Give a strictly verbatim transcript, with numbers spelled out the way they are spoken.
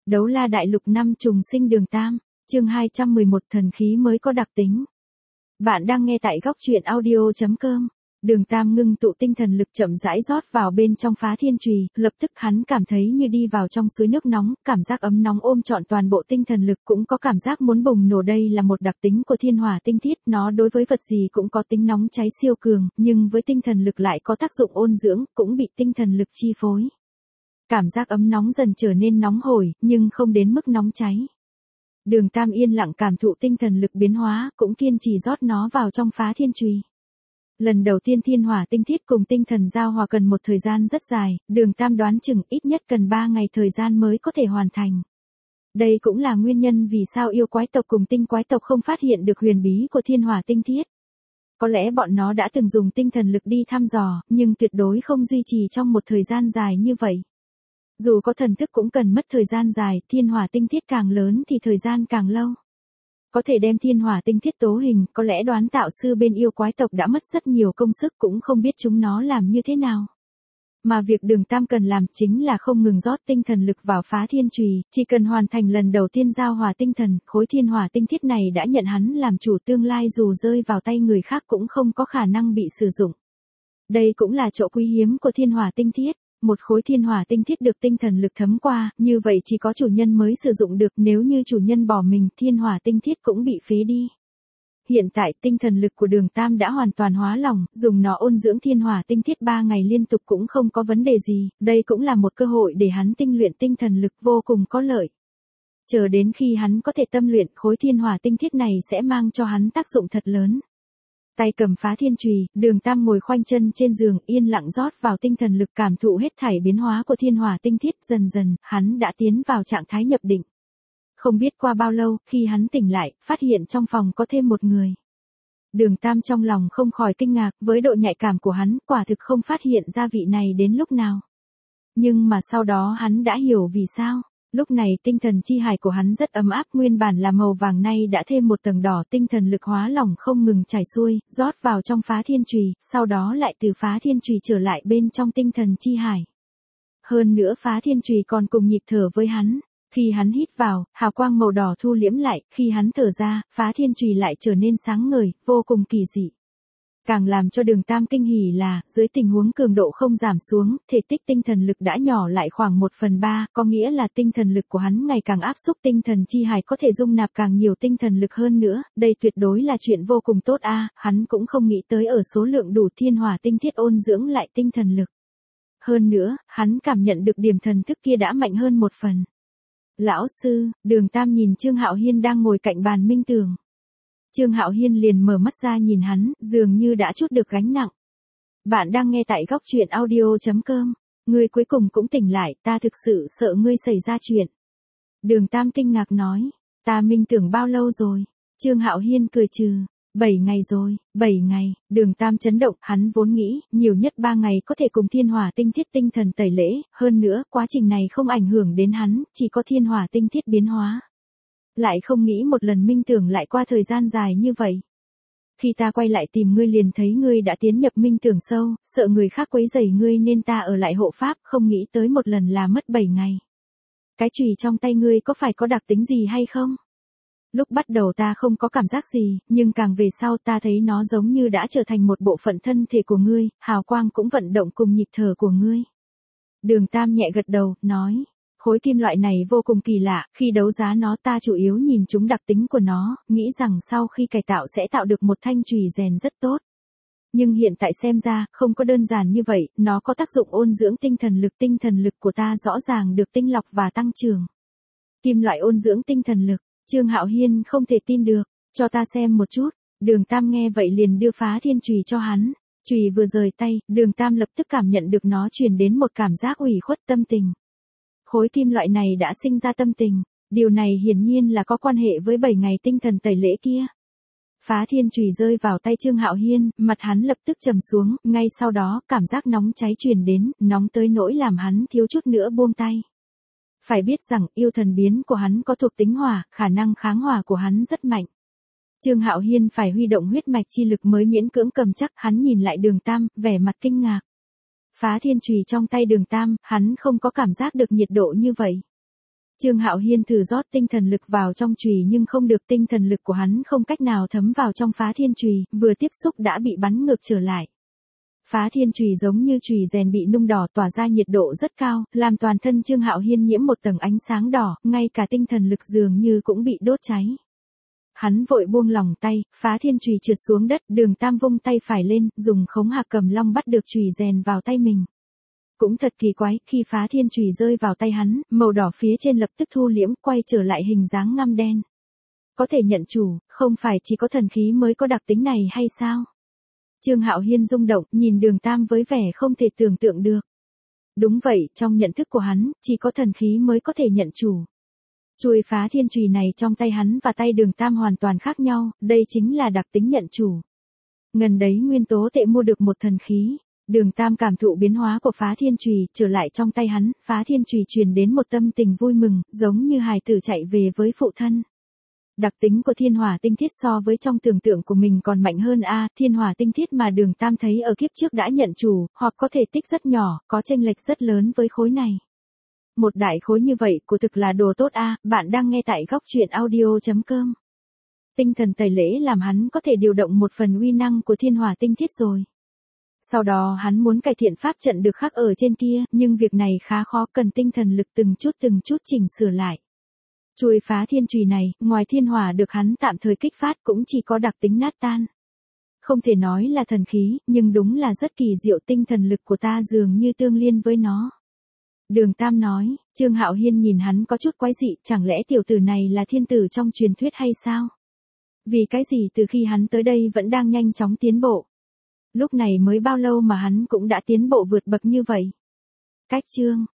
Đấu la đại lục năm trùng sinh đường tam, chương hai trăm mười một thần khí mới có đặc tính. Bạn đang nghe tại góc truyện audio chấm com. Đường Tam ngưng tụ tinh thần lực chậm rãi rót vào bên trong phá thiên chùy, lập tức hắn cảm thấy như đi vào trong suối nước nóng, cảm giác ấm nóng ôm trọn toàn bộ tinh thần lực, cũng có cảm giác muốn bùng nổ. Đây là một đặc tính của thiên hỏa tinh thiết, nó đối với vật gì cũng có tính nóng cháy siêu cường, nhưng với tinh thần lực lại có tác dụng ôn dưỡng, cũng bị tinh thần lực chi phối. Cảm giác ấm nóng dần trở nên nóng hổi, nhưng không đến mức nóng cháy. Đường Tam yên lặng cảm thụ tinh thần lực biến hóa, cũng kiên trì rót nó vào trong phá thiên chùy. Lần đầu tiên thiên hỏa tinh thiết cùng tinh thần giao hòa cần một thời gian rất dài, Đường Tam đoán chừng ít nhất cần ba ngày thời gian mới có thể hoàn thành. Đây cũng là nguyên nhân vì sao yêu quái tộc cùng tinh quái tộc không phát hiện được huyền bí của thiên hỏa tinh thiết. Có lẽ bọn nó đã từng dùng tinh thần lực đi thăm dò, nhưng tuyệt đối không duy trì trong một thời gian dài như vậy. Dù có thần thức cũng cần mất thời gian dài, thiên hỏa tinh thiết càng lớn thì thời gian càng lâu. Có thể đem thiên hỏa tinh thiết tố hình, có lẽ đoán tạo sư bên yêu quái tộc đã mất rất nhiều công sức, cũng không biết chúng nó làm như thế nào. Mà việc Đường Tam cần làm chính là không ngừng rót tinh thần lực vào phá thiên chùy, chỉ cần hoàn thành lần đầu tiên giao hòa tinh thần, khối thiên hỏa tinh thiết này đã nhận hắn làm chủ, tương lai dù rơi vào tay người khác cũng không có khả năng bị sử dụng. Đây cũng là chỗ quý hiếm của thiên hỏa tinh thiết. Một khối thiên hỏa tinh thiết được tinh thần lực thấm qua, như vậy chỉ có chủ nhân mới sử dụng được, nếu như chủ nhân bỏ mình, thiên hỏa tinh thiết cũng bị phế đi. Hiện tại tinh thần lực của Đường Tam đã hoàn toàn hóa lỏng, dùng nó ôn dưỡng thiên hỏa tinh thiết ba ngày liên tục cũng không có vấn đề gì, đây cũng là một cơ hội để hắn tinh luyện tinh thần lực vô cùng có lợi. Chờ đến khi hắn có thể tâm luyện, khối thiên hỏa tinh thiết này sẽ mang cho hắn tác dụng thật lớn. Tay cầm phá thiên chùy, Đường Tam ngồi khoanh chân trên giường, yên lặng rót vào tinh thần lực, cảm thụ hết thảy biến hóa của thiên hỏa tinh thiết. Dần dần, hắn đã tiến vào trạng thái nhập định. Không biết qua bao lâu, khi hắn tỉnh lại, phát hiện trong phòng có thêm một người. Đường Tam trong lòng không khỏi kinh ngạc, với độ nhạy cảm của hắn, quả thực không phát hiện ra vị này đến lúc nào. Nhưng mà sau đó hắn đã hiểu vì sao. Lúc này tinh thần chi hải của hắn rất ấm áp, nguyên bản là màu vàng, nay đã thêm một tầng đỏ, tinh thần lực hóa lỏng không ngừng chảy xuôi, rót vào trong phá thiên chùy, sau đó lại từ phá thiên chùy trở lại bên trong tinh thần chi hải. Hơn nữa phá thiên chùy còn cùng nhịp thở với hắn. Khi hắn hít vào, hào quang màu đỏ thu liễm lại, khi hắn thở ra, phá thiên chùy lại trở nên sáng ngời, vô cùng kỳ dị. Càng làm cho Đường Tam kinh hỉ là, dưới tình huống cường độ không giảm xuống, thể tích tinh thần lực đã nhỏ lại khoảng một phần ba, có nghĩa là tinh thần lực của hắn ngày càng áp xúc, tinh thần chi hải có thể dung nạp càng nhiều tinh thần lực hơn nữa, đây tuyệt đối là chuyện vô cùng tốt a. Hắn cũng không nghĩ tới ở số lượng đủ thiên hỏa tinh thiết ôn dưỡng lại tinh thần lực. Hơn nữa, hắn cảm nhận được điểm thần thức kia đã mạnh hơn một phần. Lão sư, Đường Tam nhìn Trương Hạo Hiên đang ngồi cạnh bàn minh tưởng. Trương Hạo Hiên liền mở mắt ra nhìn hắn, dường như đã trút được gánh nặng. Bạn đang nghe tại góc truyện audio chấm com. Ngươi cuối cùng cũng tỉnh lại, ta thực sự sợ ngươi xảy ra chuyện. Đường Tam kinh ngạc nói, ta minh tưởng bao lâu rồi? Trương Hạo Hiên cười trừ, bảy ngày rồi, bảy ngày. Đường Tam chấn động, hắn vốn nghĩ, nhiều nhất ba ngày có thể cùng thiên hỏa tinh thiết tinh thần tẩy lễ, hơn nữa, quá trình này không ảnh hưởng đến hắn, chỉ có thiên hỏa tinh thiết biến hóa. Lại không nghĩ một lần minh tưởng lại qua thời gian dài như vậy. Khi ta quay lại tìm ngươi liền thấy ngươi đã tiến nhập minh tưởng sâu, sợ người khác quấy rầy ngươi nên ta ở lại hộ pháp, không nghĩ tới một lần là mất bảy ngày. Cái chùy trong tay ngươi có phải có đặc tính gì hay không? Lúc bắt đầu ta không có cảm giác gì, nhưng càng về sau ta thấy nó giống như đã trở thành một bộ phận thân thể của ngươi, hào quang cũng vận động cùng nhịp thở của ngươi. Đường Tam nhẹ gật đầu, nói. Khối kim loại này vô cùng kỳ lạ, khi đấu giá nó ta chủ yếu nhìn chúng đặc tính của nó, nghĩ rằng sau khi cải tạo sẽ tạo được một thanh chùy rèn rất tốt. Nhưng hiện tại xem ra, không có đơn giản như vậy, nó có tác dụng ôn dưỡng tinh thần lực, tinh thần lực của ta rõ ràng được tinh lọc và tăng trưởng. Kim loại ôn dưỡng tinh thần lực, Trương Hạo Hiên không thể tin được, cho ta xem một chút. Đường Tam nghe vậy liền đưa phá thiên chùy cho hắn. Chùy vừa rời tay, Đường Tam lập tức cảm nhận được nó truyền đến một cảm giác ủy khuất tâm tình. Khối kim loại này đã sinh ra tâm tình, điều này hiển nhiên là có quan hệ với bảy ngày tinh thần tẩy lễ kia. Phá thiên chùy rơi vào tay Trương Hạo Hiên, mặt hắn lập tức trầm xuống, ngay sau đó, cảm giác nóng cháy truyền đến, nóng tới nỗi làm hắn thiếu chút nữa buông tay. Phải biết rằng, yêu thần biến của hắn có thuộc tính hỏa, khả năng kháng hỏa của hắn rất mạnh. Trương Hạo Hiên phải huy động huyết mạch chi lực mới miễn cưỡng cầm chắc, hắn nhìn lại Đường Tam, vẻ mặt kinh ngạc. Phá thiên chùy trong tay Đường Tam, hắn không có cảm giác được nhiệt độ như vậy. Trương Hạo Hiên thử rót tinh thần lực vào trong chùy nhưng không được, tinh thần lực của hắn không cách nào thấm vào trong phá thiên chùy, vừa tiếp xúc đã bị bắn ngược trở lại. Phá thiên chùy giống như chùy rèn bị nung đỏ, tỏa ra nhiệt độ rất cao, làm toàn thân Trương Hạo Hiên nhiễm một tầng ánh sáng đỏ, ngay cả tinh thần lực dường như cũng bị đốt cháy. Hắn vội buông lỏng tay, phá thiên chùy trượt xuống đất, Đường Tam vung tay phải lên, dùng khống hạc cầm long bắt được chùy rèn vào tay mình. Cũng thật kỳ quái, khi phá thiên chùy rơi vào tay hắn, màu đỏ phía trên lập tức thu liễm, quay trở lại hình dáng ngăm đen. Có thể nhận chủ, không phải chỉ có thần khí mới có đặc tính này hay sao? Trương Hạo Hiên rung động, nhìn Đường Tam với vẻ không thể tưởng tượng được. Đúng vậy, trong nhận thức của hắn, chỉ có thần khí mới có thể nhận chủ. Chuôi phá thiên chùy này trong tay hắn và tay Đường Tam hoàn toàn khác nhau, đây chính là đặc tính nhận chủ. Ngần đấy nguyên tố tệ mua được một thần khí. Đường Tam cảm thụ biến hóa của phá thiên chùy, trở lại trong tay hắn, phá thiên chùy truyền đến một tâm tình vui mừng, giống như hài tử chạy về với phụ thân. Đặc tính của thiên hỏa tinh thiết so với trong tưởng tượng của mình còn mạnh hơn a, thiên hỏa tinh thiết mà Đường Tam thấy ở kiếp trước đã nhận chủ, hoặc có thể tích rất nhỏ, có chênh lệch rất lớn với khối này. Một đại khối như vậy, của thực là đồ tốt a, bạn đang nghe tại góc truyện audio chấm com. Tinh thần tẩy lễ làm hắn có thể điều động một phần uy năng của thiên hỏa tinh thiết rồi. Sau đó hắn muốn cải thiện pháp trận được khắc ở trên kia, nhưng việc này khá khó, cần tinh thần lực từng chút từng chút chỉnh sửa lại. Chuôi phá thiên chùy này, ngoài thiên hỏa được hắn tạm thời kích phát cũng chỉ có đặc tính nát tan. Không thể nói là thần khí, nhưng đúng là rất kỳ diệu, tinh thần lực của ta dường như tương liên với nó. Đường Tam nói, Trương Hạo Hiên nhìn hắn có chút quái dị, chẳng lẽ tiểu tử này là thiên tử trong truyền thuyết hay sao? Vì cái gì từ khi hắn tới đây vẫn đang nhanh chóng tiến bộ? Lúc này mới bao lâu mà hắn cũng đã tiến bộ vượt bậc như vậy? Cách chương